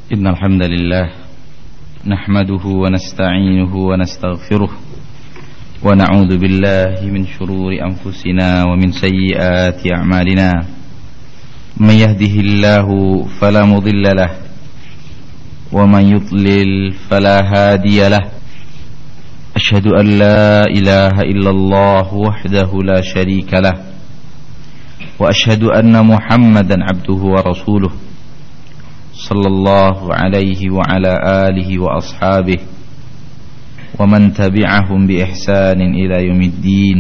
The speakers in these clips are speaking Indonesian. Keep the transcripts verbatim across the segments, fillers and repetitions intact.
إن الحمد لله نحمده ونستعينه ونستغفره ونعوذ بالله من شرور أنفسنا ومن سيئات أعمالنا من يهده الله فلا مضل له ومن يضلل فلا هادي له أشهد أن لا إله إلا الله وحده لا شريك له وأشهد أن محمدا عبده ورسوله صلى الله عليه وعلى آله وأصحابه ومن تبعهم بإحسان إلى يوم الدين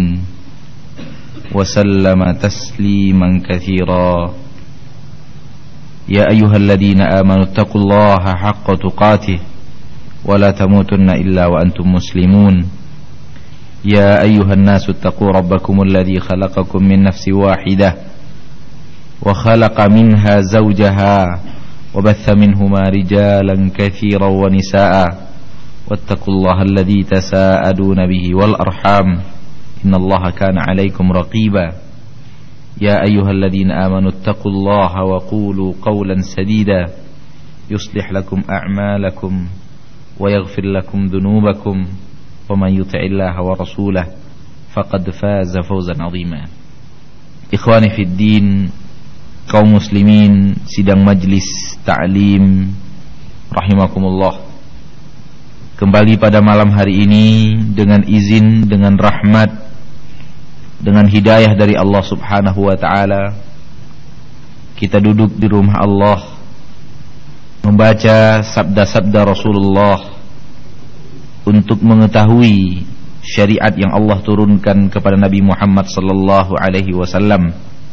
وسلم تسليما كثيرا يا أيها الذين آمنوا اتقوا الله حق تقاته ولا تموتن إلا وأنتم مسلمون يا أيها الناس اتقوا ربكم الذي خلقكم من نفس واحدة وخلق منها زوجها وبث منهما رجالا كثيرا ونساء واتقوا الله الذي تساءلون به والأرحام إن الله كان عليكم رقيبا يا أيها الذين آمنوا اتقوا الله وقولوا قولا سديدا يصلح لكم أعمالكم ويغفر لكم ذنوبكم ومن يطع الله ورسوله فقد فاز فوزا عظيما. إخواني في الدين, kaum muslimin sidang majlis ta'lim rahimakumullah, kembali pada malam hari ini dengan izin, dengan rahmat, dengan hidayah dari Allah subhanahu wa ta'ala, kita duduk di rumah Allah membaca sabda-sabda Rasulullah untuk mengetahui syariat yang Allah turunkan kepada Nabi Muhammad sallallahu alaihi wasallam.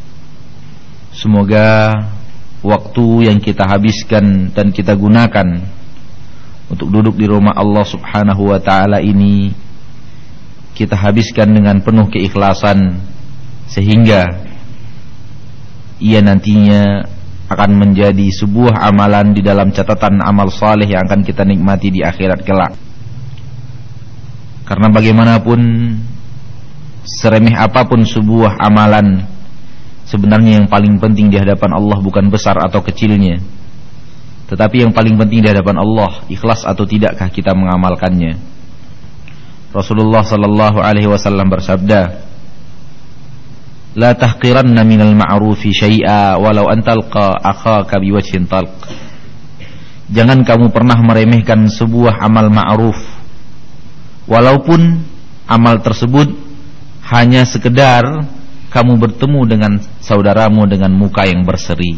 Semoga waktu yang kita habiskan dan kita gunakan untuk duduk di rumah Allah subhanahu wa ta'ala ini kita habiskan dengan penuh keikhlasan, sehingga ia nantinya akan menjadi sebuah amalan di dalam catatan amal saleh yang akan kita nikmati di akhirat kelak. Karena bagaimanapun, seremeh apapun sebuah amalan, sebenarnya yang paling penting di hadapan Allah bukan besar atau kecilnya, tetapi yang paling penting di hadapan Allah, ikhlas atau tidakkah kita mengamalkannya. Rasulullah sallallahu alaihi wasallam bersabda, "La tahqiranna minal ma'rufi syai'a walau an talqa akhaka biwajhin talq." Jangan kamu pernah meremehkan sebuah amal ma'ruf, walaupun amal tersebut hanya sekedar kamu bertemu dengan saudaramu dengan muka yang berseri.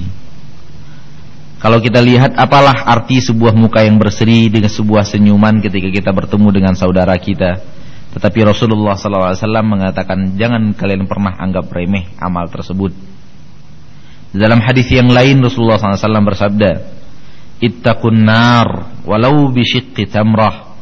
Kalau kita lihat, apalah arti sebuah muka yang berseri dengan sebuah senyuman ketika kita bertemu dengan saudara kita. Tetapi Rasulullah sallallahu alaihi wasallam mengatakan, jangan kalian pernah anggap remeh amal tersebut. Dalam hadis yang lain Rasulullah sallallahu alaihi wasallam bersabda, "Ittaqun nar walau bisyiqqi tamrah."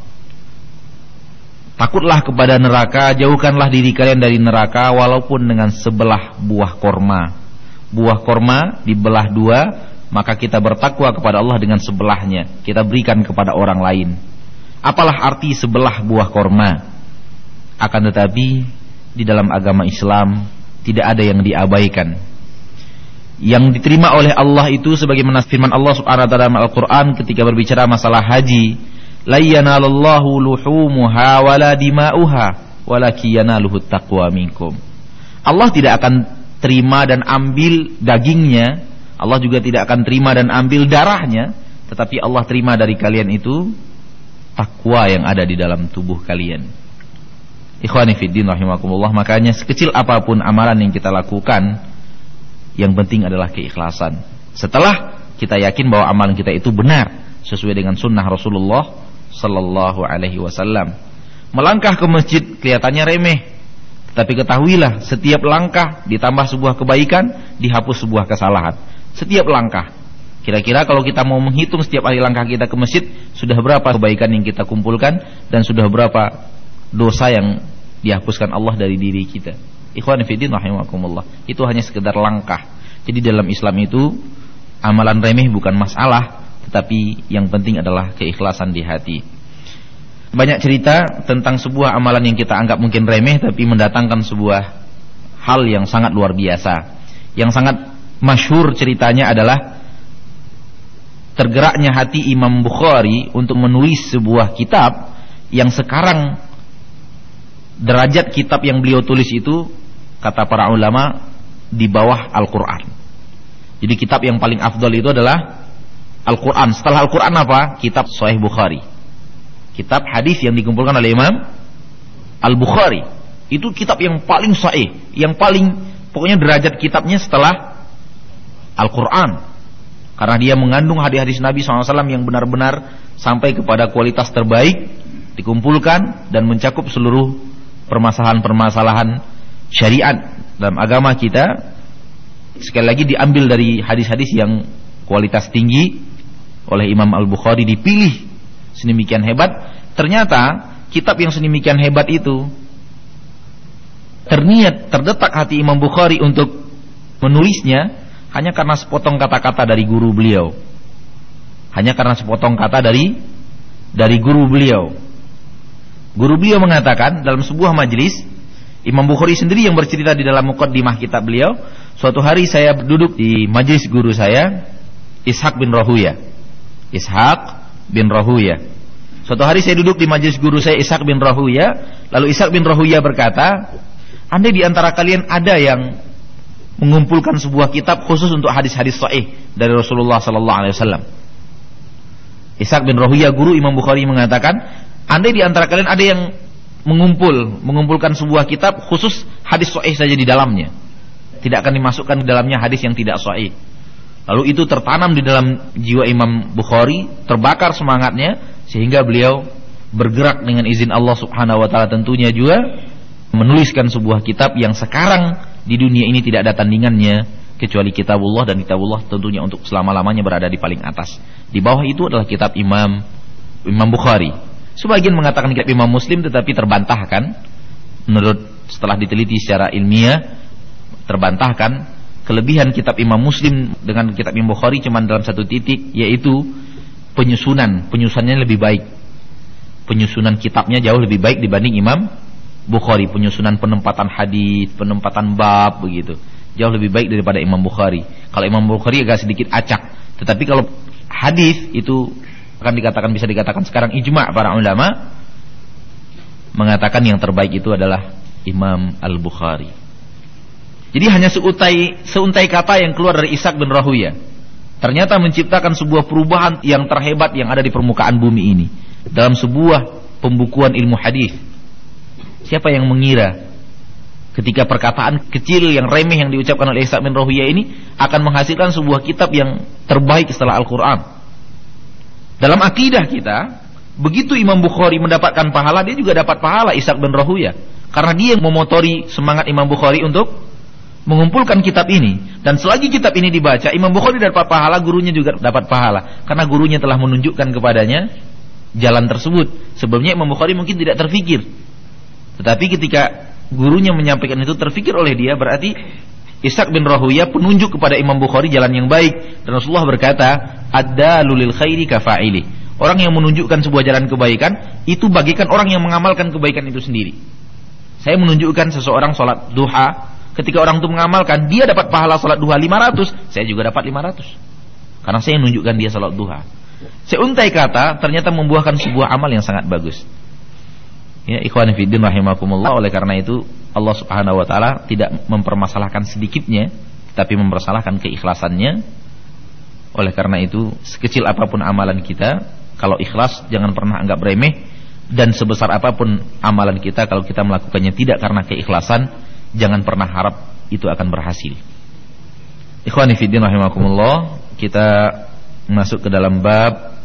Takutlah kepada neraka, jauhkanlah diri kalian dari neraka walaupun dengan sebelah buah korma. Buah korma dibelah dua, maka kita bertakwa kepada Allah dengan sebelahnya, kita berikan kepada orang lain. Apalah arti sebelah buah korma? Akan tetapi di dalam agama Islam tidak ada yang diabaikan. Yang diterima oleh Allah itu sebagaimana firman Allah Subhanahu wa taala dalam Al-Qur'an ketika berbicara masalah haji, la yanalallahu luhumuha wala dima'uha walakin yanaluhu taqwa minkum. Allah tidak akan terima dan ambil dagingnya, Allah juga tidak akan terima dan ambil darahnya, tetapi Allah terima dari kalian itu takwa yang ada di dalam tubuh kalian. Ikhwani fiddin rahimakumullah, makanya sekecil apapun amalan yang kita lakukan, yang penting adalah keikhlasan. Setelah kita yakin bahwa amalan kita itu benar sesuai dengan sunnah Rasulullah sallallahu alaihi wasallam. Melangkah ke masjid kelihatannya remeh, tetapi ketahuilah setiap langkah ditambah sebuah kebaikan, dihapus sebuah kesalahan. Setiap langkah. Kira-kira kalau kita mau menghitung setiap kali langkah kita ke masjid, sudah berapa kebaikan yang kita kumpulkan dan sudah berapa dosa yang dihapuskan Allah dari diri kita. Ikhwan fillah rahimakumullah. Itu hanya sekedar langkah. Jadi dalam Islam itu amalan remeh bukan masalah, tetapi yang penting adalah keikhlasan di hati. Banyak cerita tentang sebuah amalan yang kita anggap mungkin remeh, tapi mendatangkan sebuah hal yang sangat luar biasa. Yang sangat masyhur ceritanya adalah tergeraknya hati Imam Bukhari untuk menulis sebuah kitab yang sekarang derajat kitab yang beliau tulis itu, kata para ulama, di bawah Al-Quran. Jadi kitab yang paling afdal itu adalah Al-Quran. Setelah Al-Quran apa? Kitab Sahih Bukhari, kitab hadis yang dikumpulkan oleh Imam Al-Bukhari. Itu kitab yang paling sahih, yang paling, pokoknya derajat kitabnya setelah Al-Quran, karena dia mengandung hadis-hadis Nabi shallallahu alaihi wasallam yang benar-benar sampai kepada kualitas terbaik, dikumpulkan dan mencakup seluruh permasalahan-permasalahan syariat dalam agama kita. Sekali lagi diambil dari hadis-hadis yang kualitas tinggi oleh Imam Al-Bukhari, dipilih sedemikian hebat. Ternyata kitab yang sedemikian hebat itu, terniat, terdetak hati Imam Bukhari untuk menulisnya hanya karena sepotong kata-kata dari guru beliau. Hanya karena sepotong kata dari dari guru beliau. Guru beliau mengatakan dalam sebuah majelis, Imam Bukhari sendiri yang bercerita di dalam muqaddimah kitab beliau, suatu hari saya duduk di majelis guru saya, Ishaq bin Rahuya. Ishaq bin Rahuya. Suatu hari saya duduk di majelis guru saya, Ishaq bin Rahuya. Lalu Ishaq bin Rahuya berkata, andai di antara kalian ada yang mengumpulkan sebuah kitab khusus untuk hadis-hadis sahih dari Rasulullah sallallahu alaihi wasallam. Ishaq bin Rahuya, guru Imam Bukhari, mengatakan, andai di antara kalian ada yang mengumpul mengumpulkan sebuah kitab khusus hadis sahih saja di dalamnya, tidak akan dimasukkan di dalamnya hadis yang tidak sahih. Lalu itu tertanam di dalam jiwa Imam Bukhari, terbakar semangatnya, sehingga beliau bergerak dengan izin Allah Subhanahu wa taala tentunya juga menuliskan sebuah kitab yang sekarang di dunia ini tidak ada tandingannya kecuali kitabullah, dan kitabullah tentunya untuk selama-lamanya berada di paling atas. Di bawah itu adalah kitab Imam Imam Bukhari. Sebagian mengatakan kitab Imam Muslim, tetapi terbantahkan menurut setelah diteliti secara ilmiah, terbantahkan. Kelebihan kitab Imam Muslim dengan kitab Imam Bukhari cuma dalam satu titik, yaitu penyusunan. Penyusunannya lebih baik. Penyusunan kitabnya jauh lebih baik dibanding Imam Bukhari. Penyusunan penempatan hadis, penempatan bab, begitu, jauh lebih baik daripada Imam Bukhari. Kalau Imam Bukhari agak sedikit acak. Tetapi kalau hadis itu akan dikatakan, bisa dikatakan sekarang ijma' para ulama mengatakan yang terbaik itu adalah Imam Al-Bukhari. Jadi hanya seuntai seuntai kata yang keluar dari Ishaq bin Rahuya ternyata menciptakan sebuah perubahan yang terhebat yang ada di permukaan bumi ini dalam sebuah pembukuan ilmu hadis. Siapa yang mengira ketika perkataan kecil yang remeh yang diucapkan oleh Ishaq bin Rahuya ini akan menghasilkan sebuah kitab yang terbaik setelah Al-Quran. Dalam akidah kita, begitu Imam Bukhari mendapatkan pahala, dia juga dapat pahala Ishaq bin Rahuya, karena dia yang memotori semangat Imam Bukhari untuk mengumpulkan kitab ini. Dan selagi kitab ini dibaca, Imam Bukhari dapat pahala, gurunya juga dapat pahala, karena gurunya telah menunjukkan kepadanya jalan tersebut. Sebelumnya Imam Bukhari mungkin tidak terfikir, tetapi ketika gurunya menyampaikan itu terfikir oleh dia, berarti Ishaq bin Rahuya penunjuk kepada Imam Bukhari jalan yang baik. Dan Rasulullah berkata, ad-dalu lil khairi kafa'ili. Orang yang menunjukkan sebuah jalan kebaikan itu bagaikan orang yang mengamalkan kebaikan itu sendiri. Saya menunjukkan seseorang sholat duha, ketika orang itu mengamalkan, dia dapat pahala sholat duha lima ratus, saya juga dapat lima ratus, karena saya menunjukkan dia sholat duha. Seuntai kata ternyata membuahkan sebuah amal yang sangat bagus. Ya, ikhwani fiddin rahimakumullah. Oleh karena itu Allah Subhanahu wa taala tidak mempermasalahkan sedikitnya, tapi mempermasalahkan keikhlasannya. Oleh karena itu sekecil apapun amalan kita, kalau ikhlas jangan pernah anggap remeh. Dan sebesar apapun amalan kita, kalau kita melakukannya tidak karena keikhlasan, jangan pernah harap itu akan berhasil. Ikhwani fiddin rahimakumullah, kita masuk ke dalam bab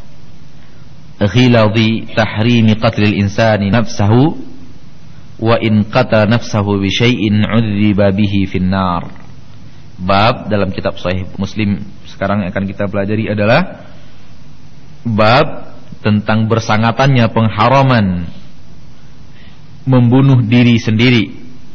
ghiladi tahrimi qatlil insani nafsahu wa in qata nafsahu bi syai'in 'udziba bihi finnar. Bab dalam kitab Sahih Muslim sekarang yang akan kita pelajari adalah bab tentang bersangatannya pengharaman membunuh diri sendiri.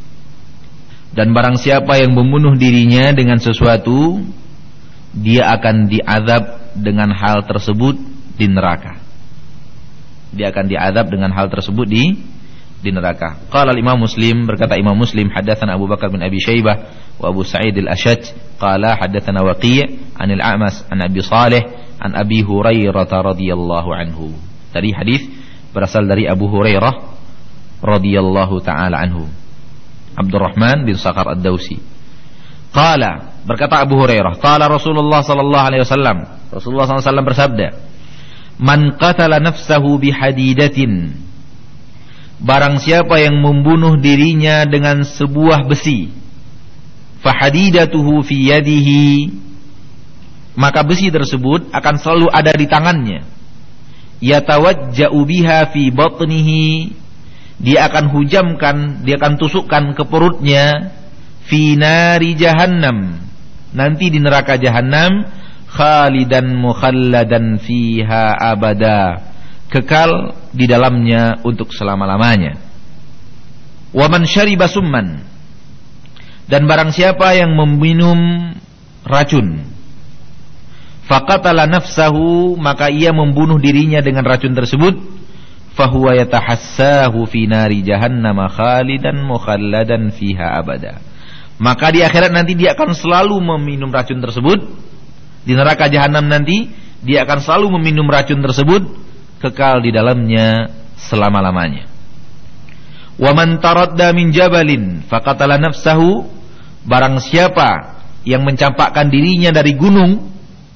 Dan barang siapa yang membunuh dirinya dengan sesuatu, dia akan diazab dengan hal tersebut di neraka. Dia akan diazab dengan hal tersebut di di neraka. Qala al-Imam Muslim, berkata Imam Muslim, hadatsana Abu Bakar bin Abi Syaibah wa Abu Sa'id al-Ashaj qala hadatsana Waqi' an al-A'mas an Abi Salih an Abi Hurairah radhiyallahu anhu. Tadi hadis berasal dari Abu Hurairah radhiyallahu taala anhu. Abdurrahman bin Sakhar Ad-Dausi. Qala, berkata Abu Hurairah, qala Rasulullah sallallahu alaihi wasallam, Rasulullah sallallahu alaihi wasallam bersabda, "Man qatala nafsahu bihadidatin." Barang siapa yang membunuh dirinya dengan sebuah besi, fahadidatuhu fi yadihi, maka besi tersebut akan selalu ada di tangannya. Yatawajja'u biha fi batnihi, dia akan hujamkan, dia akan tusukkan ke perutnya, fi nari jahannam, nanti di neraka jahannam, khalidan mukhalladan fiha abada, kekal di dalamnya untuk selama-lamanya. Wa man syariba summan, dan barang siapa yang meminum racun, faqatala nafsahu, maka ia membunuh dirinya dengan racun tersebut, fahuwa yatahassahu fi nari jahannam khalidan mukhalladan fiha abada, maka di akhirat nanti dia akan selalu meminum racun tersebut. Di neraka jahanam nanti dia akan selalu meminum racun tersebut, kekal di dalamnya selama-lamanya. Wa man taradda min jabalin faqatala nafsahu, barang siapa yang mencampakkan dirinya dari gunung,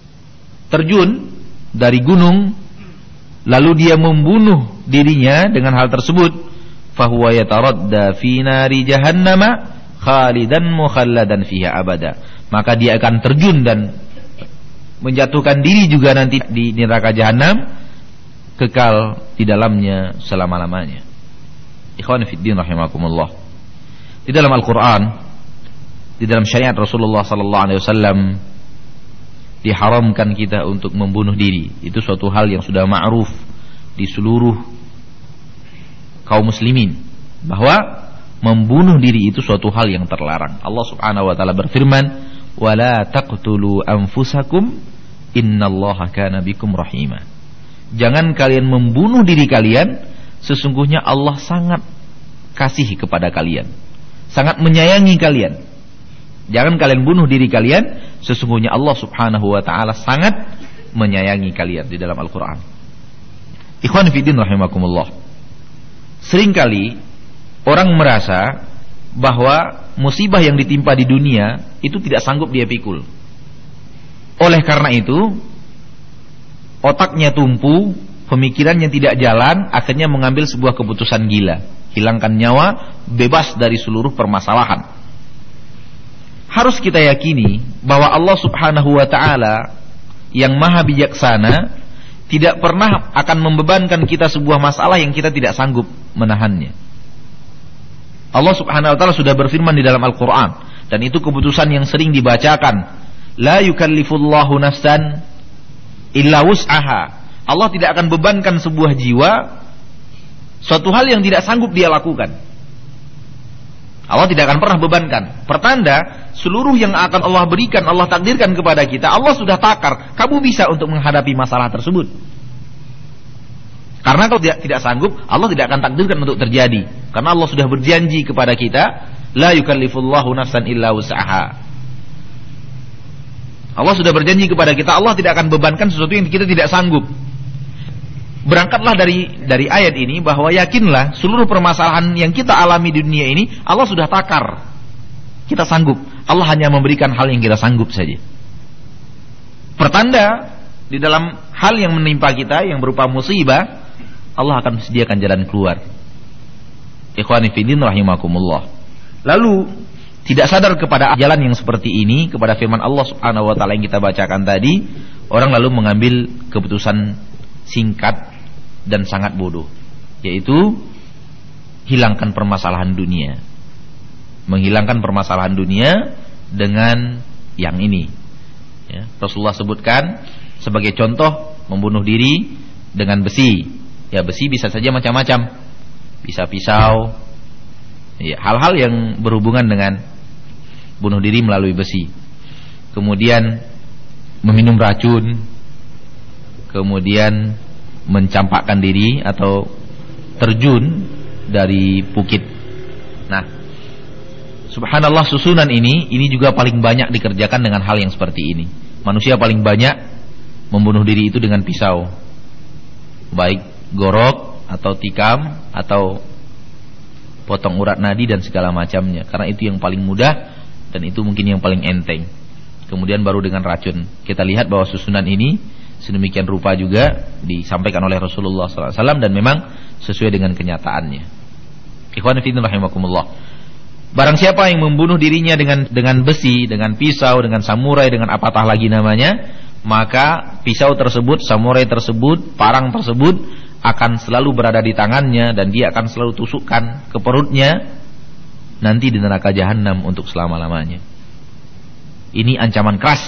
terjun dari gunung, lalu dia membunuh dirinya dengan hal tersebut, fahuwa yataradda fi nari jahannama khalidan mukhalladan fiha abada, maka dia akan terjun dan menjatuhkan diri juga nanti di neraka jahanam, kekal di dalamnya selama-lamanya. Ikhwan fillah rahimakumullah. Di dalam Al-Qur'an, di dalam syariat Rasulullah sallallahu alaihi wasallam, diharamkan kita untuk membunuh diri. Itu suatu hal yang sudah ma'ruf di seluruh kaum muslimin, bahwa membunuh diri itu suatu hal yang terlarang. Allah Subhanahu wa taala berfirman, "Wala taqtulu anfusakum innallaha kana bikum rahima." Jangan kalian membunuh diri kalian, sesungguhnya Allah sangat kasih kepada kalian, sangat menyayangi kalian. Jangan kalian bunuh diri kalian, sesungguhnya Allah Subhanahu wa taala sangat menyayangi kalian, di dalam Al-Qur'an. Ikhwan fillah rahimakumullah. Seringkali orang merasa bahwa musibah yang ditimpa di dunia itu tidak sanggup dia pikul. Oleh karena itu, otaknya tumpu, pemikirannya tidak jalan, akhirnya mengambil sebuah keputusan gila, hilangkan nyawa, bebas dari seluruh permasalahan. Harus kita yakini bahwa Allah Subhanahu wa taala yang maha bijaksana tidak pernah akan membebankan kita sebuah masalah yang kita tidak sanggup menahannya. Allah Subhanahu wa taala sudah berfirman di dalam Al-Qur'an, dan itu keputusan yang sering dibacakan, la yukallifullahu nafsan illa wus'aha. Allah tidak akan bebankan sebuah jiwa suatu hal yang tidak sanggup dia lakukan. Allah tidak akan pernah bebankan. Pertanda seluruh yang akan Allah berikan, Allah takdirkan kepada kita, Allah sudah takar, kamu bisa untuk menghadapi masalah tersebut. Karena kalau tidak, tidak sanggup, Allah tidak akan takdirkan untuk terjadi. Karena Allah sudah berjanji kepada kita, la yukallifullahu nafsan illa wus'aha. Allah sudah berjanji kepada kita, Allah tidak akan bebankan sesuatu yang kita tidak sanggup. Berangkatlah dari dari ayat ini bahwa yakinlah seluruh permasalahan yang kita alami di dunia ini Allah sudah takar. Kita sanggup. Allah hanya memberikan hal yang kita sanggup saja. Pertanda di dalam hal yang menimpa kita yang berupa musibah, Allah akan sediakan jalan keluar. Ikhwani fillah rahimakumullah. Lalu tidak sadar kepada jalan yang seperti ini, kepada firman Allah Subhanahu wa taala yang kita bacakan tadi, orang lalu mengambil keputusan singkat dan sangat bodoh, yaitu hilangkan permasalahan dunia. Menghilangkan permasalahan dunia dengan yang ini. Ya, Rasulullah sebutkan sebagai contoh membunuh diri dengan besi. Ya, besi bisa saja macam-macam. Bisa pisau. Ya, hal-hal yang berhubungan dengan bunuh diri melalui besi. Kemudian meminum racun. Kemudian mencampakkan diri atau terjun dari bukit. Nah, subhanallah, susunan ini ini juga paling banyak dikerjakan dengan hal yang seperti ini. Manusia paling banyak membunuh diri itu dengan pisau, baik gorok atau tikam atau potong urat nadi dan segala macamnya, karena itu yang paling mudah dan itu mungkin yang paling enteng. Kemudian baru dengan racun. Kita lihat bahwa susunan ini sedemikian rupa juga disampaikan oleh Rasulullah sallallahu alaihi wasallam dan memang sesuai dengan kenyataannya. Ikhwan fillah rahimakumullah. Barang siapa yang membunuh dirinya dengan dengan besi, dengan pisau, dengan samurai, dengan apatah lagi namanya, maka pisau tersebut, samurai tersebut, parang tersebut akan selalu berada di tangannya dan dia akan selalu tusukkan ke perutnya nanti di neraka jahanam untuk selama-lamanya. Ini ancaman keras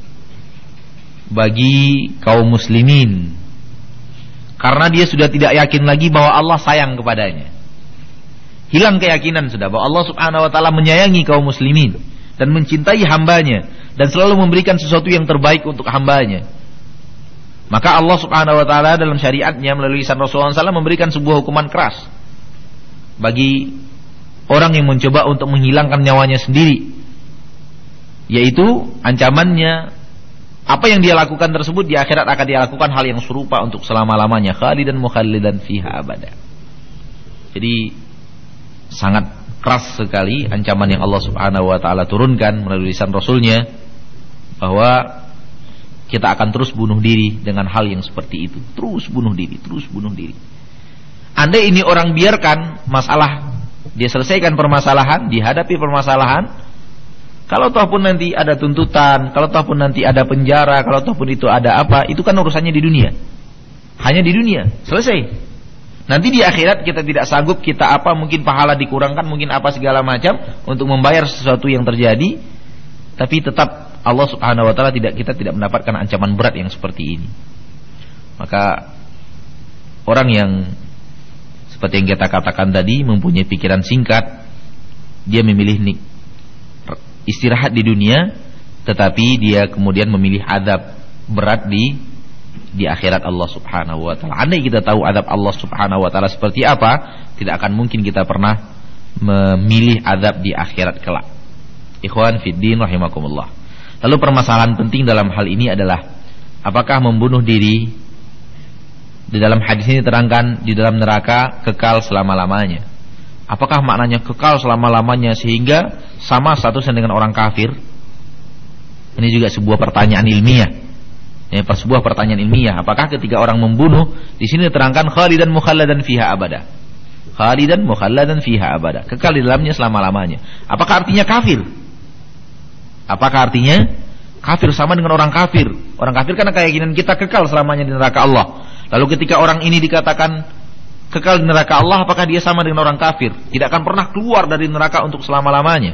bagi kaum muslimin, karena dia sudah tidak yakin lagi bahwa Allah sayang kepadanya. Hilang keyakinan sudah bahwa Allah subhanahu wa ta'ala menyayangi kaum muslimin dan mencintai hambanya dan selalu memberikan sesuatu yang terbaik untuk hambanya. Maka Allah subhanahu wa ta'ala dalam syariatnya melalui lisan Rasulullah sallallahu alaihi wasallam memberikan sebuah hukuman keras bagi orang yang mencoba untuk menghilangkan nyawanya sendiri, yaitu ancamannya apa yang dia lakukan tersebut di akhirat akan dia lakukan hal yang serupa untuk selama-lamanya, khalidan mukhallidan fiha abada. Jadi sangat keras sekali ancaman yang Allah subhanahu wa ta'ala turunkan melalui lisan Rasulnya, bahwa kita akan terus bunuh diri dengan hal yang seperti itu. Terus bunuh diri, terus bunuh diri. Andai ini orang biarkan masalah, dia selesaikan permasalahan, dihadapi permasalahan, kalau toh pun nanti ada tuntutan, kalau toh pun nanti ada penjara, kalau toh pun itu ada apa, itu kan urusannya di dunia. Hanya di dunia, selesai. Nanti di akhirat kita tidak sanggup, kita apa, mungkin pahala dikurangkan, mungkin apa segala macam untuk membayar sesuatu yang terjadi, tapi tetap Allah subhanahu wa ta'ala tidak, kita tidak mendapatkan ancaman berat yang seperti ini. Maka orang yang seperti yang kita katakan tadi mempunyai pikiran singkat, dia memilih nih istirahat di dunia, tetapi dia kemudian memilih azab berat di di akhirat Allah subhanahu wa ta'ala. Andai kita tahu azab Allah subhanahu wa ta'ala seperti apa, tidak akan mungkin kita pernah memilih azab di akhirat kelak. Ikhwan fiddin rahimakumullah. Lalu permasalahan penting dalam hal ini adalah apakah membunuh diri di dalam hadis ini terangkan di dalam neraka kekal selama-lamanya. Apakah maknanya kekal selama-lamanya sehingga sama statusnya dengan orang kafir? Ini juga sebuah pertanyaan ilmiah. Ini sebuah pertanyaan ilmiah. Apakah ketika orang membunuh di sini terangkan khalidan mukhalladan fiha abada. Khalidan mukhalladan fiha abada. Kekal di dalamnya selama-lamanya. Apakah artinya kafir? Apakah artinya kafir sama dengan orang kafir? Orang kafir karena keyakinan kita kekal selamanya di neraka Allah. Lalu ketika orang ini dikatakan kekal di neraka Allah, apakah dia sama dengan orang kafir? Tidak akan pernah keluar dari neraka untuk selama-lamanya.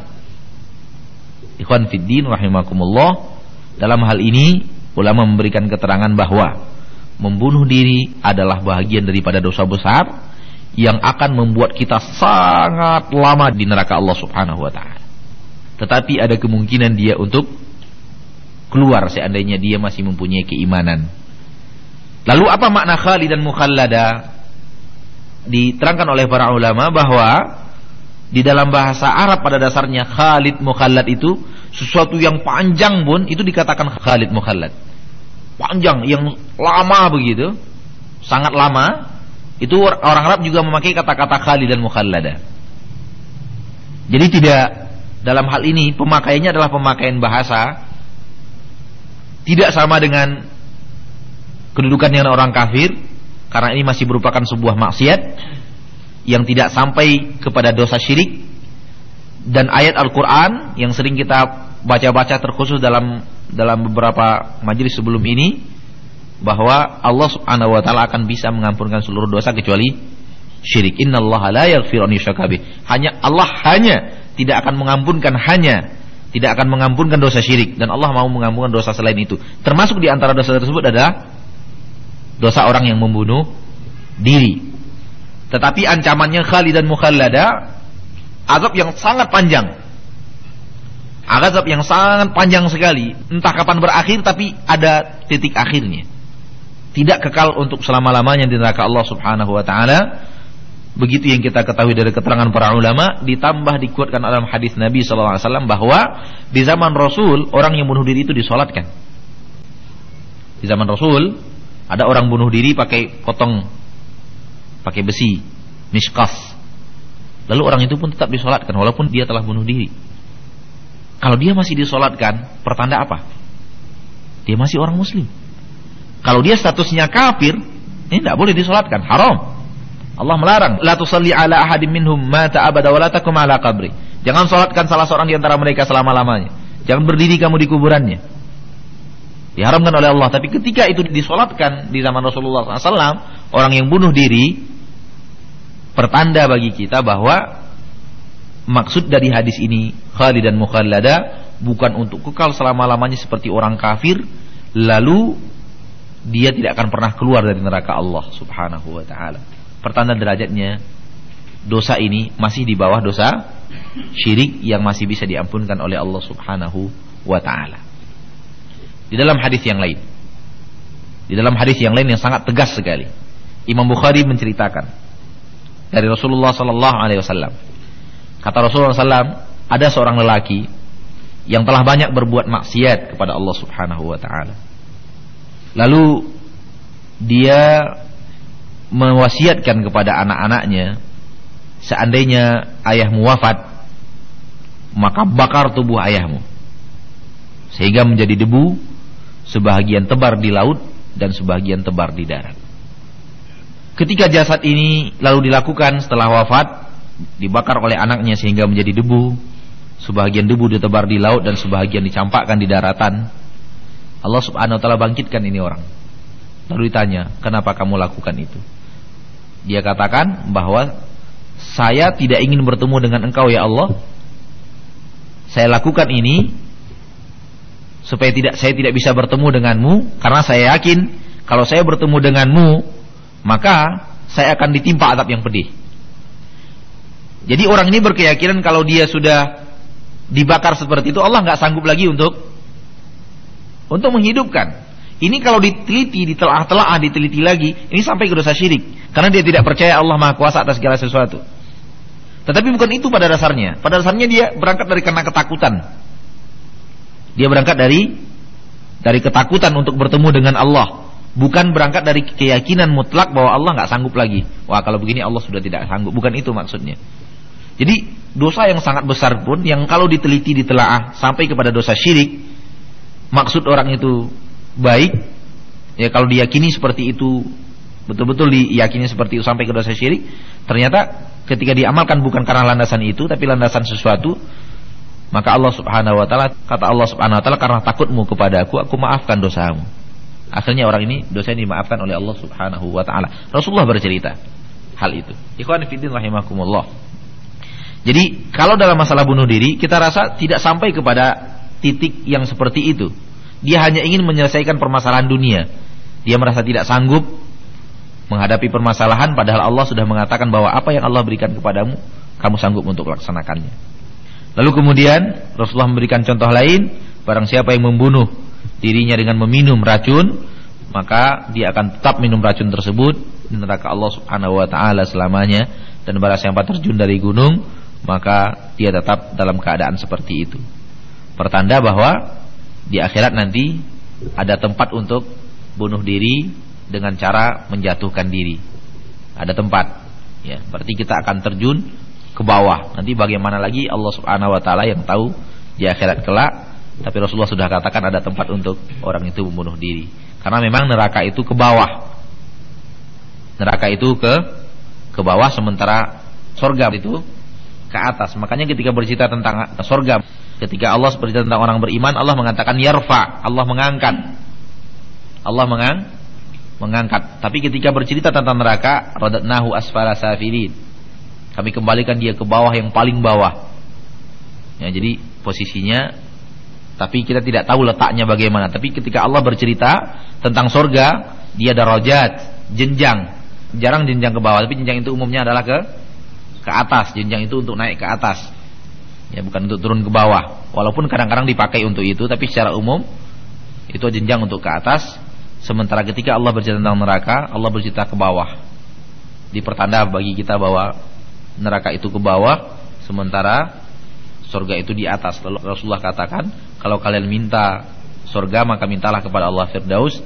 Ikhwan fiddin rahimakumullah. Dalam hal ini ulama memberikan keterangan bahwa membunuh diri adalah bahagian daripada dosa besar yang akan membuat kita sangat lama di neraka Allah subhanahu wa ta'ala. Tetapi ada kemungkinan dia untuk keluar seandainya dia masih mempunyai keimanan. Lalu apa makna khalidan mukhallada? Diterangkan oleh para ulama bahwa di dalam bahasa Arab pada dasarnya khalid mukhallad itu sesuatu yang panjang pun itu dikatakan khalid mukhallad. Panjang, yang lama begitu, sangat lama. Itu orang Arab juga memakai kata-kata khalidan mukhallada. Jadi tidak, dalam hal ini pemakaiannya adalah pemakaian bahasa, tidak sama dengan kedudukannya orang kafir, karena ini masih merupakan sebuah maksiat yang tidak sampai kepada dosa syirik. Dan ayat Al-Quran yang sering kita baca-baca terkhusus dalam dalam beberapa majelis sebelum ini, bahwa Allah subhanahu wa ta'ala akan bisa mengampunkan seluruh dosa kecuali syirik. Innallaha la yaghfiru an yushraka bih. Hanya Allah hanya tidak akan mengampunkan hanya tidak akan mengampunkan dosa syirik, dan Allah mau mengampunkan dosa selain itu. Termasuk di antara dosa tersebut adalah dosa orang yang membunuh diri. Tetapi ancamannya khalidan mukhallada, azab yang sangat panjang. Azab yang sangat panjang sekali, entah kapan berakhir, tapi ada titik akhirnya. Tidak kekal untuk selama-lamanya di neraka Allah subhanahu wa ta'ala. Begitu yang kita ketahui dari keterangan para ulama, ditambah dikuatkan dalam hadis Nabi sallallahu alaihi wasallam bahwa di zaman Rasul orang yang bunuh diri itu disolatkan. Di zaman Rasul ada orang bunuh diri pakai potong, pakai besi, miskas. Lalu orang itu pun tetap disolatkan walaupun dia telah bunuh diri. Kalau dia masih disolatkan, pertanda apa? Dia masih orang muslim. Kalau dia statusnya kafir, ini tidak boleh disolatkan, haram. Allah melarang, la tusalli ala ahadim minhum mata abada wa la taqum ala qabri. Jangan solatkan salah seorang di antara mereka selama-lamanya. Jangan berdiri kamu di kuburannya. Diharamkan oleh Allah. Tapi ketika itu disolatkan di zaman Rasulullah shallallahu alaihi wasallam, orang yang bunuh diri, pertanda bagi kita bahwa maksud dari hadis ini khalidan mukhallada, bukan untuk kekal selama-lamanya seperti orang kafir, lalu dia tidak akan pernah keluar dari neraka Allah subhanahu wa ta'ala. Pertanda derajatnya dosa ini masih di bawah dosa syirik yang masih bisa diampunkan oleh Allah subhanahu wa ta'ala. Di dalam hadis yang lain, di dalam hadis yang lain yang sangat tegas sekali, Imam Bukhari menceritakan dari Rasulullah sallallahu alaihi wasallam. Kata Rasulullah sallallahu alaihi wasallam, ada seorang lelaki yang telah banyak berbuat maksiat kepada Allah subhanahu wa ta'ala. Lalu dia mewasiatkan kepada anak-anaknya, seandainya ayahmu wafat, maka bakar tubuh ayahmu sehingga menjadi debu, sebahagian tebar di laut dan sebahagian tebar di darat. Ketika jasad ini lalu dilakukan setelah wafat, dibakar oleh anaknya sehingga menjadi debu, sebahagian debu ditebar di laut dan sebahagian dicampakkan di daratan. Allah subhanahu wa ta'ala bangkitkan ini orang. Lalu ditanya, kenapa kamu lakukan itu? Dia katakan bahwa saya tidak ingin bertemu dengan engkau ya Allah. Saya lakukan ini supaya tidak saya tidak bisa bertemu denganmu, karena saya yakin kalau saya bertemu denganmu maka saya akan ditimpa azab yang pedih. Jadi orang ini berkeyakinan kalau dia sudah dibakar seperti itu, Allah nggak sanggup lagi untuk untuk menghidupkan. Ini kalau diteliti, ditelaah-telaah, diteliti lagi, ini sampai ke dosa syirik, karena dia tidak percaya Allah Maha Kuasa atas segala sesuatu. Tetapi bukan itu pada dasarnya. Pada dasarnya dia berangkat dari karena ketakutan. Dia berangkat dari dari ketakutan untuk bertemu dengan Allah, bukan berangkat dari keyakinan mutlak bahwa Allah nggak sanggup lagi. Wah, kalau begini Allah sudah tidak sanggup. Bukan itu maksudnya. Jadi dosa yang sangat besar pun, yang kalau diteliti, ditelaah sampai kepada dosa syirik, maksud orang itu baik, ya kalau diyakini seperti itu, betul-betul diyakini seperti itu sampai ke dosa syirik, ternyata ketika diamalkan bukan karena landasan itu, tapi landasan sesuatu, maka Allah subhanahu wa ta'ala, kata Allah subhanahu wa ta'ala, karena takutmu kepada aku, aku maafkan dosamu. Akhirnya orang ini dosanya dimaafkan oleh Allah subhanahu wa ta'ala. Rasulullah bercerita hal itu. Ikhwan fillah rahimakumullah. Jadi kalau dalam masalah bunuh diri, kita rasa tidak sampai kepada titik yang seperti itu. Dia hanya ingin menyelesaikan permasalahan dunia. Dia merasa tidak sanggup menghadapi permasalahan, padahal Allah sudah mengatakan bahwa apa yang Allah berikan kepadamu, kamu sanggup untuk melaksanakannya. Lalu kemudian Rasulullah memberikan contoh lain, barang siapa yang membunuh dirinya dengan meminum racun, maka dia akan tetap minum racun tersebut di neraka Allah subhanahu wa ta'ala selamanya. Dan barang siapa terjun dari gunung, maka dia tetap dalam keadaan seperti itu. Pertanda bahwa di akhirat nanti ada tempat untuk bunuh diri dengan cara menjatuhkan diri. Ada tempat, ya. Berarti kita akan terjun ke bawah. Nanti bagaimana lagi Allah subhanahu wa ta'ala yang tahu di akhirat kelak. Tapi Rasulullah sudah katakan ada tempat untuk orang itu membunuh diri. Karena memang neraka itu ke bawah. Neraka itu ke ke bawah, sementara surga itu ke atas. Makanya ketika bercerita tentang surga, ketika Allah bercerita tentang orang beriman, Allah mengatakan yarfa, Allah mengangkat. Allah mengang, mengangkat. Tapi ketika bercerita tentang neraka, radatnahu asfala safilin, kami kembalikan dia ke bawah yang paling bawah. Ya, jadi posisinya, tapi kita tidak tahu letaknya bagaimana. Tapi ketika Allah bercerita tentang surga, dia darajat, jenjang. Jarang jenjang ke bawah, tapi jenjang itu umumnya adalah ke ke atas. Jenjang itu untuk naik ke atas, ya, bukan untuk turun ke bawah. Walaupun kadang-kadang dipakai untuk itu, tapi secara umum itu jenjang untuk ke atas. Sementara ketika Allah bercerita tentang neraka, Allah bercerita ke bawah. Di pertanda bagi kita bahwa neraka itu ke bawah, sementara surga itu di atas. Lalu Rasulullah katakan, kalau kalian minta surga maka mintalah kepada Allah Firdaus,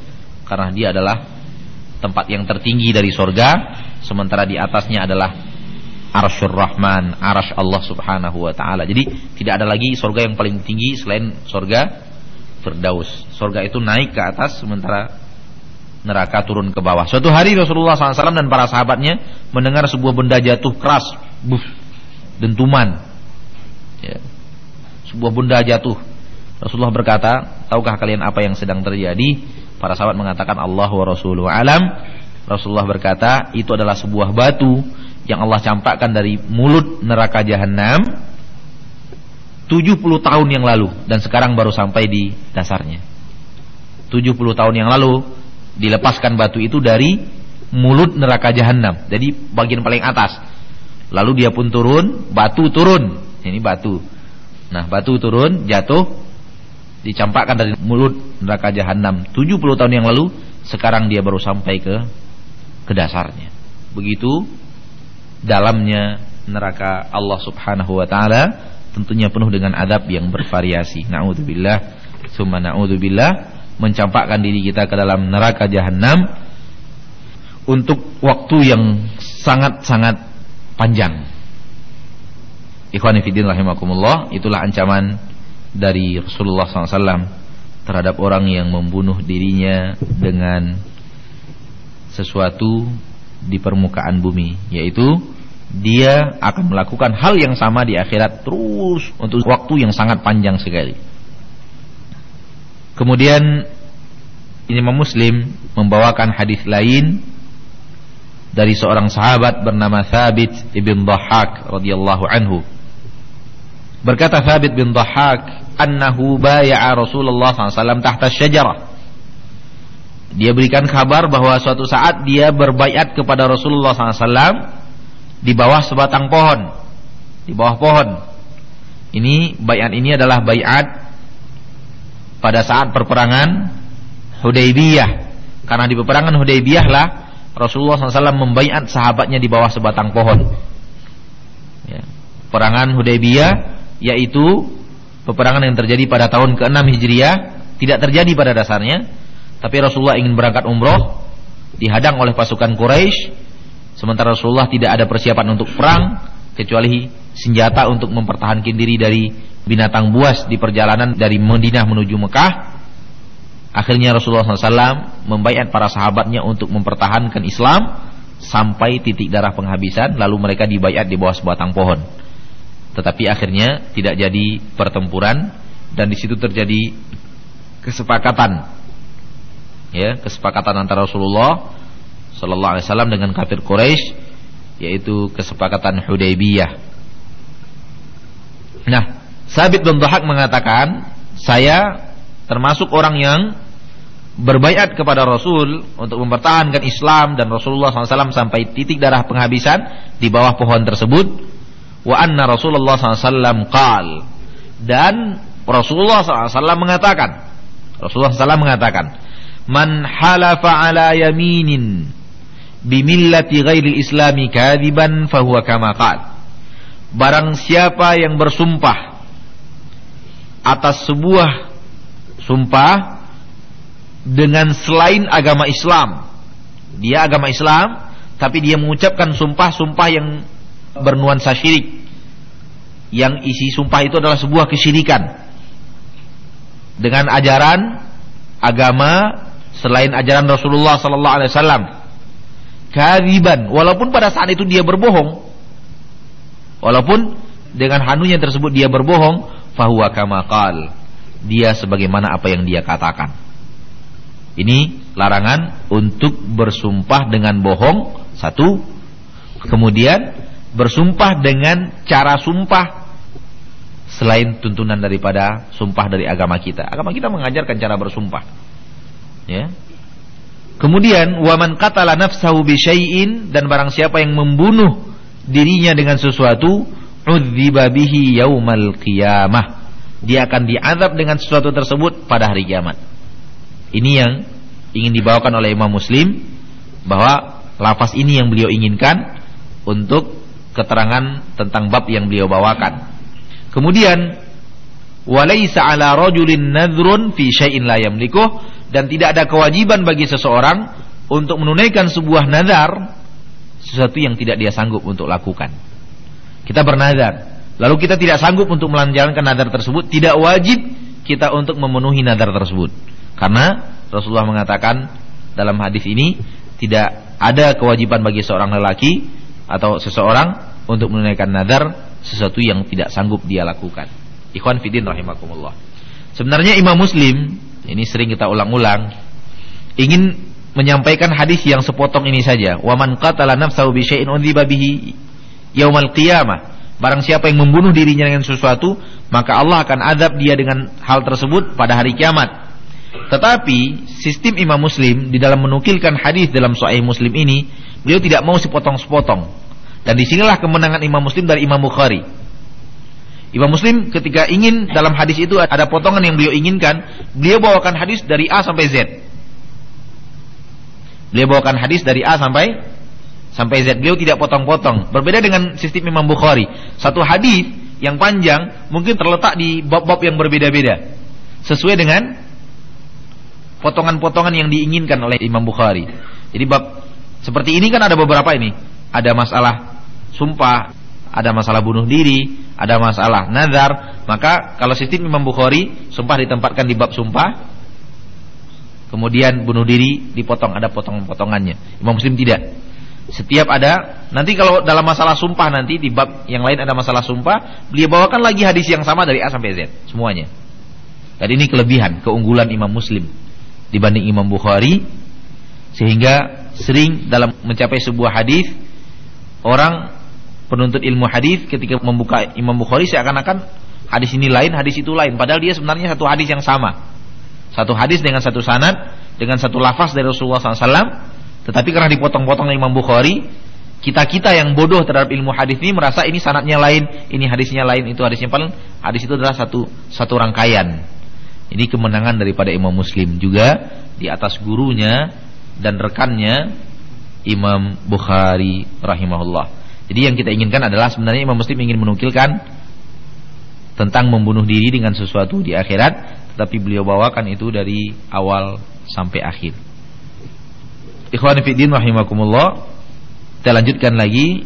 karena dia adalah tempat yang tertinggi dari surga, sementara di atasnya adalah Arsyur Rahman, Arsy Allah Subhanahu wa taala. Jadi tidak ada lagi surga yang paling tinggi selain surga Firdaus. Surga itu naik ke atas, sementara neraka turun ke bawah. Suatu hari Rasulullah shallallahu alaihi wasallam dan para sahabatnya mendengar sebuah benda jatuh keras, buf, dentuman, ya. Sebuah benda jatuh. Rasulullah berkata, tahukah kalian apa yang sedang terjadi? Para sahabat mengatakan Allah wa rasuluhu alam. Rasulullah berkata, itu adalah sebuah batu yang Allah campakkan dari mulut neraka jahanam tujuh puluh tahun yang lalu, dan sekarang baru sampai di dasarnya. tujuh puluh tahun yang lalu dilepaskan batu itu dari mulut neraka jahanam, jadi bagian paling atas. Lalu dia pun turun, batu turun. Ini batu. Nah, batu turun, jatuh, dicampakkan dari mulut neraka jahanam tujuh puluh tahun yang lalu, sekarang dia baru sampai ke ke dasarnya. Begitu dalamnya neraka Allah Subhanahu wa taala, tentunya penuh dengan adab yang bervariasi. Na'udzubillah, summa na'udzubillah, mencampakkan diri kita ke dalam neraka jahanam untuk waktu yang sangat-sangat panjang. Ikhwani fillah rahimakumullah, itulah ancaman dari Rasulullah shallallahu alaihi wasallam terhadap orang yang membunuh dirinya dengan sesuatu di permukaan bumi, yaitu dia akan melakukan hal yang sama di akhirat terus untuk waktu yang sangat panjang sekali. Kemudian Imam Muslim membawakan hadis lain dari seorang sahabat bernama Thabit ibn Dhahhak radhiyallahu anhu. Berkata Thabit bin Dhahhak, annahu baya'a Rasulullah sallallahu alaihi wasallam tahta syajarah. Dia berikan kabar bahwa suatu saat dia berbaiat kepada Rasulullah sallallahu alaihi wasallam di bawah sebatang pohon, di bawah pohon. Ini baiat ini adalah baiat pada saat perperangan Hudaybiyah. Karena di peperangan Hudaybiyah lah Rasulullah shallallahu alaihi wasallam membaiat sahabatnya di bawah sebatang pohon. Ya. Peperangan Hudaybiyah, yaitu peperangan yang terjadi pada tahun keenam Hijriah, tidak terjadi pada dasarnya, tapi Rasulullah ingin berangkat umroh, dihadang oleh pasukan Quraisy. Sementara Rasulullah tidak ada persiapan untuk perang kecuali senjata untuk mempertahankan diri dari binatang buas di perjalanan dari Madinah menuju Mekah. Akhirnya Rasulullah shallallahu alaihi wasallam membaiat para sahabatnya untuk mempertahankan Islam sampai titik darah penghabisan, lalu mereka dibaiat di bawah sebatang pohon. Tetapi akhirnya tidak jadi pertempuran, dan di situ terjadi kesepakatan, ya, kesepakatan antara Rasulullah sallallahu alaihi wasallam dengan kafir Quraisy, yaitu kesepakatan Hudaybiyah. Nah, Thabit bin Dhahhak mengatakan, saya termasuk orang yang berbaiat kepada Rasul untuk mempertahankan Islam dan Rasulullah shallallahu alaihi wasallam sampai titik darah penghabisan di bawah pohon tersebut. Wa anna Rasulullah shallallahu alaihi wasallam qal, dan Rasulullah shallallahu alaihi wasallam mengatakan, Rasulullah shallallahu alaihi wasallam mengatakan, man halafa ala yaminin bimillati ghairi islami kadiban fahuwa kama qal. Barang siapa yang bersumpah atas sebuah sumpah dengan selain agama Islam, dia agama Islam tapi dia mengucapkan sumpah-sumpah yang bernuansa syirik, yang isi sumpah itu adalah sebuah kesyirikan dengan ajaran agama selain ajaran Rasulullah sallallahu alaihi wasallam, kadiban, walaupun pada saat itu dia berbohong, walaupun dengan hanunya tersebut dia berbohong, fahuwa kama qal, dia sebagaimana apa yang dia katakan. Ini larangan untuk bersumpah dengan bohong, satu. Kemudian bersumpah dengan cara sumpah selain tuntunan daripada sumpah dari agama kita. Agama kita mengajarkan cara bersumpah, ya. Kemudian waman qatala nafsahu bi syai'in, dan barang siapa yang membunuh dirinya dengan sesuatu, udziba bihi yaumal qiyamah, dia akan diazab dengan sesuatu tersebut pada hari kiamat. Ini yang ingin dibawakan oleh Imam Muslim, bahwa lafaz ini yang beliau inginkan untuk keterangan tentang bab yang beliau bawakan. Kemudian wa laisa 'ala rajulin nadhrun fi syai'in la yamlikuh, dan tidak ada kewajiban bagi seseorang untuk menunaikan sebuah nazar sesuatu yang tidak dia sanggup untuk lakukan. Kita bernazar, lalu kita tidak sanggup untuk melancarkan nazar tersebut, tidak wajib kita untuk memenuhi nazar tersebut. Karena Rasulullah mengatakan dalam hadis ini tidak ada kewajiban bagi seorang lelaki atau seseorang untuk menunaikan nazar sesuatu yang tidak sanggup dia lakukan. Ikhwan fillah rahimakumullah. Sebenarnya Imam Muslim, ini sering kita ulang-ulang, ingin menyampaikan hadis yang sepotong ini saja. Wa man qatala nafsahu bi syai'in udziba bihi yaumal qiyamah. Barang siapa yang membunuh dirinya dengan sesuatu, maka Allah akan azab dia dengan hal tersebut pada hari kiamat. Tetapi sistem Imam Muslim di dalam menukilkan hadis dalam Sahih Muslim ini, beliau tidak mau sepotong-sepotong. Dan disinilah kemenangan Imam Muslim dari Imam Bukhari. Imam Muslim ketika ingin dalam hadis itu ada potongan yang beliau inginkan, beliau bawakan hadis dari A sampai Z. Beliau bawakan hadis dari A sampai sampai Z. Beliau tidak potong-potong. Berbeda dengan sistem Imam Bukhari. Satu hadis yang panjang mungkin terletak di bab-bab yang berbeda-beda, sesuai dengan potongan-potongan yang diinginkan oleh Imam Bukhari. Jadi bab seperti ini kan ada beberapa ini. Ada masalah sumpah, ada masalah bunuh diri, ada masalah nazar. Maka kalau sistem Imam Bukhari, sumpah ditempatkan di bab sumpah, kemudian bunuh diri dipotong, ada potongan-potongannya. Imam Muslim tidak. Setiap ada, nanti kalau dalam masalah sumpah nanti di bab yang lain ada masalah sumpah, beliau bawakan lagi hadis yang sama dari A sampai Z semuanya. Dan ini kelebihan, keunggulan Imam Muslim dibanding Imam Bukhari, sehingga sering dalam mencapai sebuah hadis, orang penuntut ilmu hadis ketika membuka Imam Bukhari seakan-akan hadis ini lain, hadis itu lain, padahal dia sebenarnya satu hadis yang sama, satu hadis dengan satu sanad, dengan satu lafaz dari Rasulullah sallallahu alaihi wasallam. Tetapi karena dipotong-potong oleh Imam Bukhari, kita-kita yang bodoh terhadap ilmu hadis ini merasa ini sanadnya lain, ini hadisnya lain, itu hadisnya paling, hadis itu adalah satu satu rangkaian. Ini kemenangan daripada Imam Muslim juga di atas gurunya dan rekannya Imam Bukhari rahimahullah. Jadi yang kita inginkan adalah sebenarnya Imam Muslim ingin menukilkan tentang membunuh diri dengan sesuatu di akhirat, tetapi beliau bawakan itu dari awal sampai akhir. Ikhwani fi din rahimakumullah. Kita lanjutkan lagi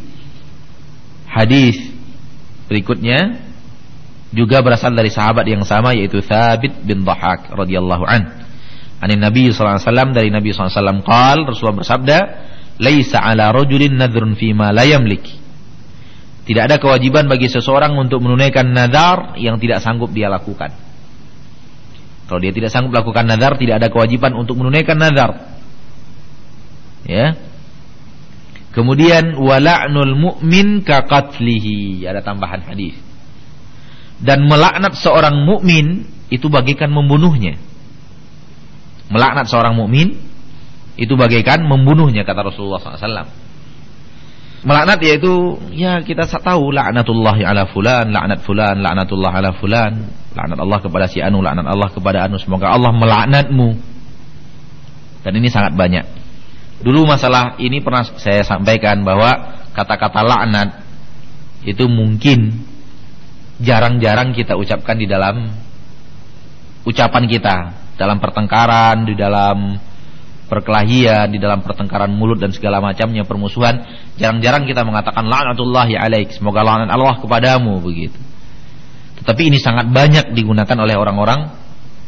hadis berikutnya, juga berasal dari sahabat yang sama, yaitu Thabit bin Dhahak radhiyallahu an. Anin Nabi sallallahu alaihi wasallam, dari Nabi sallallahu alaihi wasallam qaal, Rasulullah bersabda, laisa 'ala rajulin nadhrun fima la yamlik. Tidak ada kewajiban bagi seseorang untuk menunaikan nazar yang tidak sanggup dia lakukan. Kalau dia tidak sanggup lakukan nazar, tidak ada kewajiban untuk menunaikan nazar. Ya. Kemudian wala'nul mu'min ka qatlihi, ada tambahan hadis. Dan melaknat seorang mukmin itu bagaikan membunuhnya. Melaknat seorang mukmin itu bagaikan membunuhnya, kata Rasulullah sallallahu alaihi wasallam. Melaknat yaitu, ya kita tahu, laknatullahi ala fulan, laknat fulan, laknatullah ala fulan, laknat Allah kepada si anu, laknat Allah kepada anu, semoga Allah melaknatmu. Dan ini sangat banyak. Dulu masalah ini pernah saya sampaikan bahwa kata-kata laknat itu mungkin jarang-jarang kita ucapkan di dalam ucapan kita, dalam pertengkaran, di dalam perkelahian, di dalam pertengkaran mulut dan segala macamnya, permusuhan. Jarang-jarang kita mengatakan laknatullahi alaik, semoga laknat Allah kepadamu, begitu. Tetapi ini sangat banyak digunakan oleh orang-orang,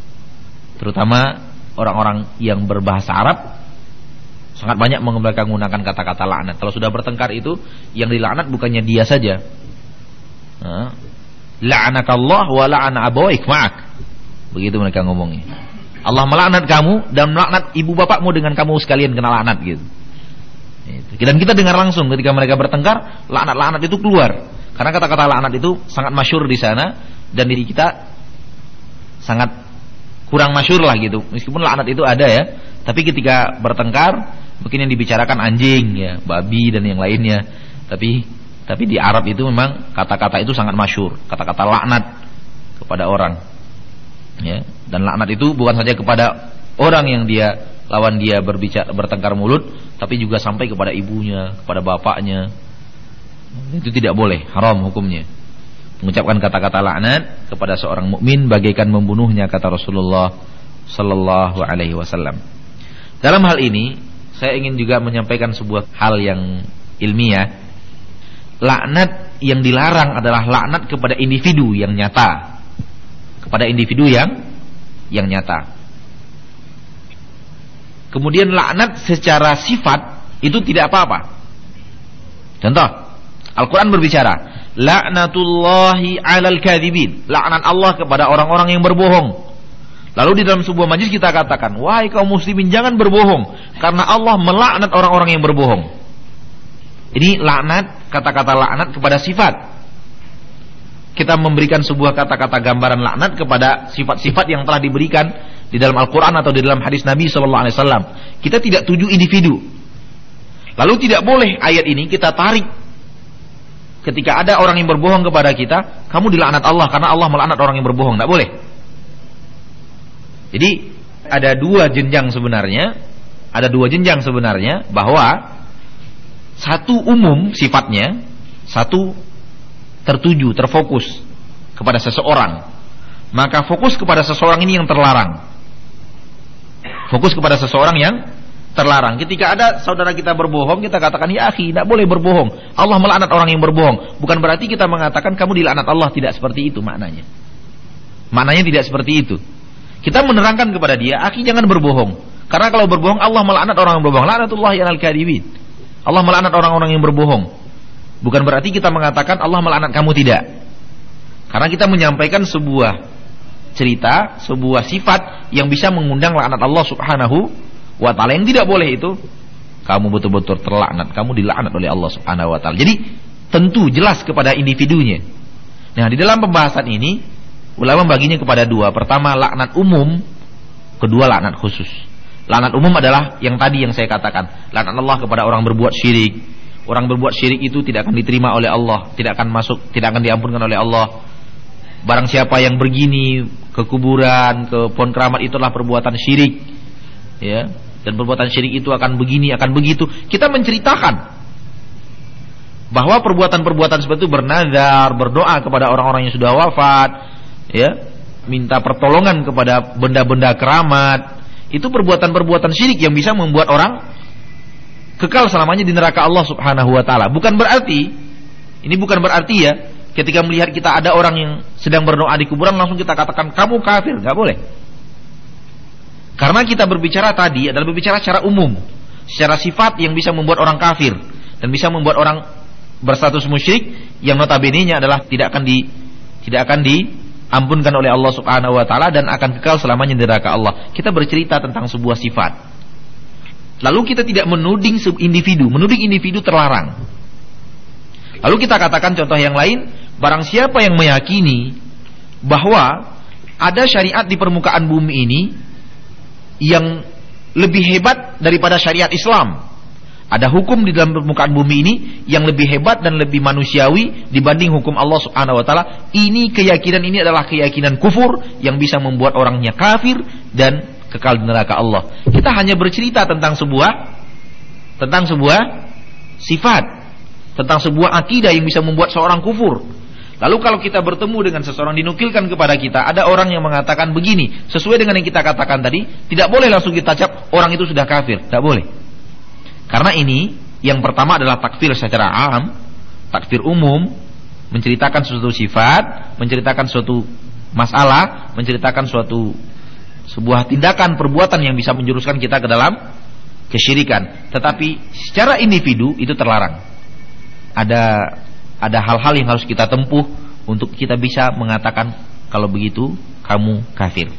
terutama orang-orang yang berbahasa Arab, sangat banyak menggunakan kata-kata laknat. Kalau sudah bertengkar itu, yang dilaknat bukannya dia saja. Nah, la'anakallah wa la'ana abawaik ma'ak. Begitu mereka ngomongnya. Allah melaknat kamu dan melaknat ibu bapakmu dengan kamu sekalian kena laknat, gitu. Dan kita dengar langsung ketika mereka bertengkar, laknat-laknat itu keluar. Karena kata-kata laknat itu sangat masyhur di sana, dan di kita sangat kurang masyhur lah gitu. Meskipun laknat itu ada ya, tapi ketika bertengkar mungkin yang dibicarakan anjing ya, babi dan yang lainnya. Tapi tapi di Arab itu memang kata-kata itu sangat masyhur, kata-kata laknat kepada orang. Ya, dan laknat itu bukan saja kepada orang yang dia lawan dia berbicara bertengkar mulut, tapi juga sampai kepada ibunya, kepada bapaknya. Itu tidak boleh, haram hukumnya. Mengucapkan kata-kata laknat kepada seorang mukmin bagaikan membunuhnya, kata Rasulullah sallallahu alaihi wasallam. Dalam hal ini saya ingin juga menyampaikan sebuah hal yang ilmiah. Laknat yang dilarang adalah laknat kepada individu yang nyata. Kepada individu yang yang nyata. Kemudian laknat secara sifat itu tidak apa-apa. Contoh, Al-Quran berbicara, laknatullahi alal kadhibin, laknat Allah kepada orang-orang yang berbohong. Lalu di dalam sebuah majlis kita katakan, wahai kaum muslimin, jangan berbohong, karena Allah melaknat orang-orang yang berbohong. Ini laknat, kata-kata laknat kepada sifat. Kita memberikan sebuah kata-kata gambaran laknat kepada sifat-sifat yang telah diberikan di dalam Al-Quran atau di dalam hadis Nabi shallallahu alaihi wasallam. Kita tidak tuju individu. Lalu tidak boleh ayat ini kita tarik ketika ada orang yang berbohong kepada kita, kamu dilaknat Allah karena Allah melaknat orang yang berbohong. Tidak boleh. Jadi ada dua jenjang sebenarnya, ada dua jenjang sebenarnya, bahwa satu umum sifatnya, satu tertuju, terfokus kepada seseorang. Maka fokus kepada seseorang ini yang terlarang. Fokus kepada seseorang yang terlarang. Ketika ada saudara kita berbohong, kita katakan, ya akhi, tidak boleh berbohong, Allah melaknat orang yang berbohong. Bukan berarti kita mengatakan kamu dilaknat Allah. Tidak seperti itu maknanya. Maknanya tidak seperti itu. Kita menerangkan kepada dia, akhi, jangan berbohong, karena kalau berbohong Allah melaknat orang yang berbohong. Laknatullahi alal kadhibin, Allah melaknat orang-orang yang berbohong. Bukan berarti kita mengatakan Allah melaknat kamu, tidak. Karena kita menyampaikan sebuah cerita, sebuah sifat yang bisa mengundang laknat Allah subhanahu wa ta'ala. Yang tidak boleh itu, kamu betul-betul terlaknat, kamu dilaknat oleh Allah subhanahu wa ta'ala. Jadi tentu jelas kepada individunya. Nah, di dalam pembahasan ini ulama baginya kepada dua. Pertama laknat umum, kedua laknat khusus. Laknat umum adalah yang tadi yang saya katakan, laknat Allah kepada orang berbuat syirik. Orang berbuat syirik itu tidak akan diterima oleh Allah, tidak akan masuk, tidak akan diampunkan oleh Allah. Barang siapa yang begini ke kuburan, ke pohon keramat, itulah perbuatan syirik, ya. Dan perbuatan syirik itu akan begini, akan begitu. Kita menceritakan bahwa perbuatan-perbuatan seperti itu, bernazar, berdoa kepada orang-orang yang sudah wafat, ya, minta pertolongan kepada benda-benda keramat, itu perbuatan-perbuatan syirik yang bisa membuat orang kekal selamanya di neraka Allah subhanahu wa ta'ala. Bukan berarti, ini bukan berarti ya, ketika melihat kita ada orang yang sedang berdoa di kuburan langsung kita katakan kamu kafir. Gak boleh. Karena kita berbicara tadi adalah berbicara secara umum, secara sifat yang bisa membuat orang kafir dan bisa membuat orang berstatus musyrik, yang notabene-nya adalah tidak akan di tidak akan diampunkan oleh Allah subhanahu wa ta'ala dan akan kekal selamanya di neraka Allah. Kita bercerita tentang sebuah sifat. Lalu kita tidak menuding individu, menuding individu terlarang. Lalu kita katakan contoh yang lain, barang siapa yang meyakini bahwa ada syariat di permukaan bumi ini yang lebih hebat daripada syariat Islam, ada hukum di dalam permukaan bumi ini yang lebih hebat dan lebih manusiawi dibanding hukum Allah subhanahu wa ta'ala, ini keyakinan ini adalah keyakinan kufur yang bisa membuat orangnya kafir dan kekal di neraka Allah. Kita hanya bercerita tentang sebuah tentang sebuah sifat, tentang sebuah akidah yang bisa membuat seorang kufur. Lalu kalau kita bertemu dengan seseorang, dinukilkan kepada kita ada orang yang mengatakan begini, sesuai dengan yang kita katakan tadi, tidak boleh langsung kita cap orang itu sudah kafir, tidak boleh. Karena ini yang pertama adalah takfir secara am, takfir umum, menceritakan suatu sifat, menceritakan suatu masalah, menceritakan suatu sebuah tindakan perbuatan yang bisa menjuruskan kita ke dalam kesyirikan. Tetapi secara individu itu terlarang. Ada ada hal-hal yang harus kita tempuh untuk kita bisa mengatakan kalau begitu kamu kafir.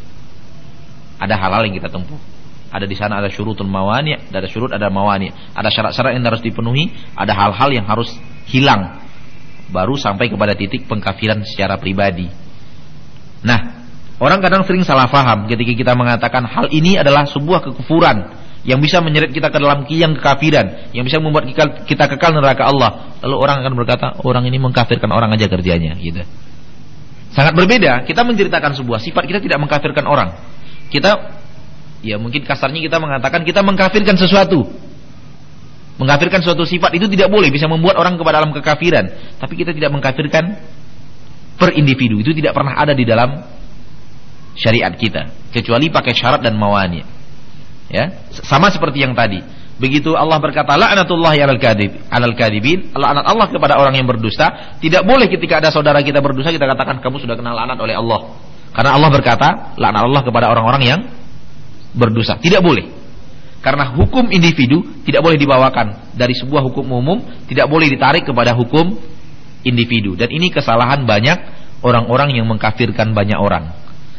Ada hal-hal yang kita tempuh. Ada di sana ada syurutul mawani, ada syurut, ada mawani, ada syarat-syarat yang harus dipenuhi, ada hal-hal yang harus hilang baru sampai kepada titik pengkafiran secara pribadi. Nah, orang kadang sering salah faham ketika kita mengatakan hal ini adalah sebuah kekufuran yang bisa menyeret kita ke dalam tiang kekafiran, yang bisa membuat kita kekal neraka Allah. Lalu orang akan berkata, orang ini mengkafirkan orang aja kerjanya, gitu. Sangat berbeda. Kita menceritakan sebuah sifat, kita tidak mengkafirkan orang. Kita, ya mungkin kasarnya kita mengatakan kita mengkafirkan sesuatu. Mengkafirkan suatu sifat itu tidak boleh, bisa membuat orang kepada dalam kekafiran. Tapi kita tidak mengkafirkan per individu. Itu tidak pernah ada di dalam syariat kita, kecuali pakai syarat dan mawani. Ya, sama seperti yang tadi. Begitu Allah berkata la'natullahi 'alal kadhib, 'alal kadhibin, laknat Allah kepada orang yang berdusta, tidak boleh ketika ada saudara kita berdusta kita katakan kamu sudah kena laknat oleh Allah. Karena Allah berkata laknat Allah kepada orang-orang yang berdusta. Tidak boleh. Karena hukum individu tidak boleh dibawakan dari sebuah hukum umum, tidak boleh ditarik kepada hukum individu. Dan ini kesalahan banyak orang-orang yang mengkafirkan banyak orang.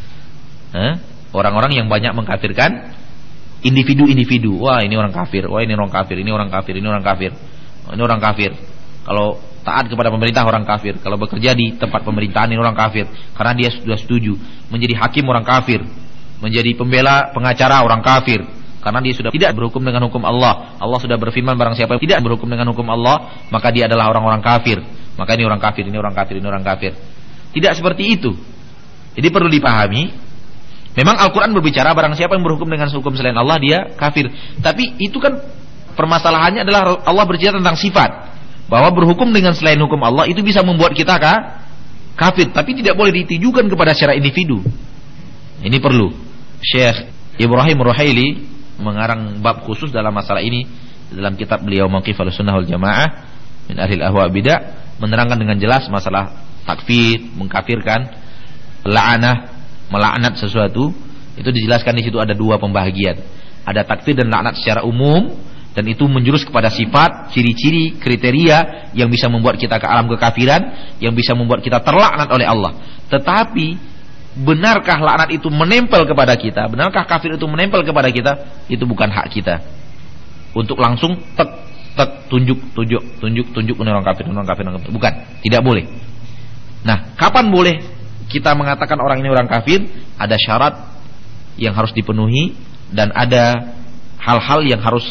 Hah? Orang-orang yang banyak mengkafirkan individu-individu. Wah, ini orang kafir. Wah, ini orang kafir. Ini orang kafir. Ini orang kafir. Ini orang kafir. Kalau taat kepada pemerintah orang kafir. Kalau bekerja di tempat pemerintahan ini orang kafir. Karena dia sudah setuju. Menjadi hakim orang kafir. Menjadi pembela pengacara orang kafir. Karena dia sudah tidak berhukum dengan hukum Allah. Allah sudah berfirman barang siapa yang tidak berhukum dengan hukum Allah, maka dia adalah orang-orang kafir. Maka ini orang kafir, ini orang kafir, ini orang kafir. Tidak seperti itu. Jadi perlu dipahami. Memang Al-Quran berbicara barang siapa yang berhukum dengan hukum selain Allah dia kafir. Tapi itu kan permasalahannya adalah Allah berbicara tentang sifat, bahwa berhukum dengan selain hukum Allah itu bisa membuat kita kah? Kafir. Tapi tidak boleh ditujukan kepada secara individu. Ini perlu. Syekh Ibrahim Ruhaili mengarang bab khusus dalam masalah ini dalam kitab beliau Mauqif Ahlussunnah wal Jamaah min Ahlil Ahwa Bidah, menerangkan dengan jelas masalah takfir, mengkafirkan, la'anah, melaknat sesuatu. Itu dijelaskan di situ ada dua pembagian. Ada takfir dan laknat secara umum, dan itu menjurus kepada sifat, ciri-ciri, kriteria yang bisa membuat kita ke alam kekafiran, yang bisa membuat kita terlaknat oleh Allah. Tetapi benarkah laknat itu menempel kepada kita? Benarkah kafir itu menempel kepada kita? Itu bukan hak kita untuk langsung tek tek tunjuk tunjuk tunjuk tunjuk orang kafir, orang kafir, orang kafir. Bukan, tidak boleh. Nah, kapan boleh kita mengatakan orang ini orang kafir? Ada syarat yang harus dipenuhi dan ada hal-hal yang harus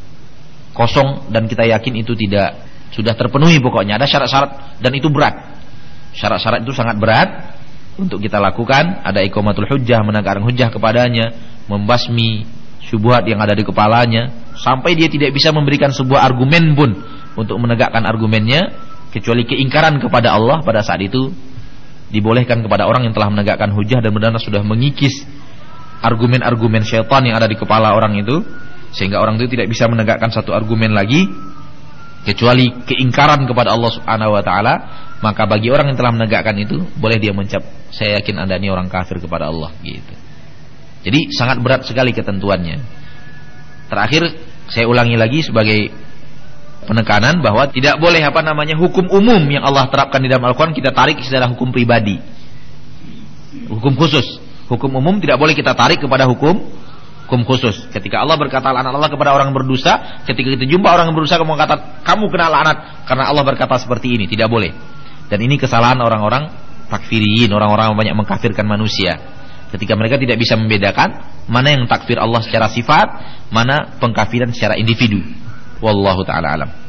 kosong dan kita yakin itu tidak sudah terpenuhi. Pokoknya ada syarat-syarat dan itu berat. Syarat-syarat itu sangat berat untuk kita lakukan. Ada iqamatul hujjah, menegakkan hujjah kepadanya, membasmi syubhat yang ada di kepalanya, sampai dia tidak bisa memberikan sebuah argumen pun untuk menegakkan argumennya, kecuali keingkaran kepada Allah. Pada saat itu dibolehkan kepada orang yang telah menegakkan hujjah dan benar-benar sudah mengikis argumen-argumen syaitan yang ada di kepala orang itu, sehingga orang itu tidak bisa menegakkan satu argumen lagi kecuali keingkaran kepada Allah Subhanahu wa taala. Maka bagi orang yang telah menegakkan itu, boleh dia mencap, saya yakin Anda ini orang kafir kepada Allah, gitu. Jadi sangat berat sekali ketentuannya. Terakhir saya ulangi lagi sebagai penekanan bahwa tidak boleh apa namanya hukum umum yang Allah terapkan di dalam Al-Quran kita tarik secara hukum pribadi, hukum khusus. Hukum umum tidak boleh kita tarik kepada hukum hukum khusus. Ketika Allah berkata laknat Allah kepada orang yang berdosa, ketika kita jumpa orang yang berdosa kamu kata kamu kena laknat karena Allah berkata seperti ini, tidak boleh. Dan ini kesalahan orang-orang takfiriyin, orang-orang yang banyak mengkafirkan manusia. Ketika mereka tidak bisa membedakan mana yang takfir Allah secara sifat, mana pengkafiran secara individu. Wallahu ta'ala alam.